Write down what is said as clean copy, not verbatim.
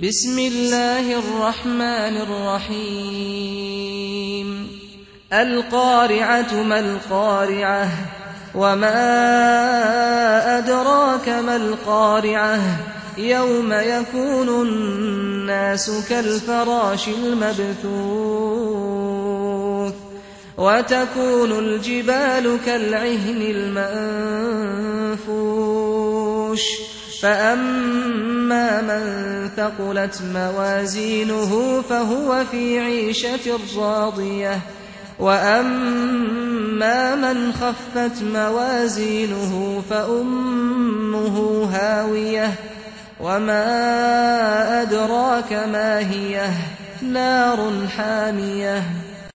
بسم الله الرحمن الرحيم القارعة ما القارعة وما أدراك ما القارعة يوم يكون الناس كالفراش المبثوث وتكون الجبال كالعهن المنفوش فأما من ثقلت موازينه فهو في عيشة راضية وأما من خفت موازينه فأمه هاوية وما أدراك ما هي نار حامية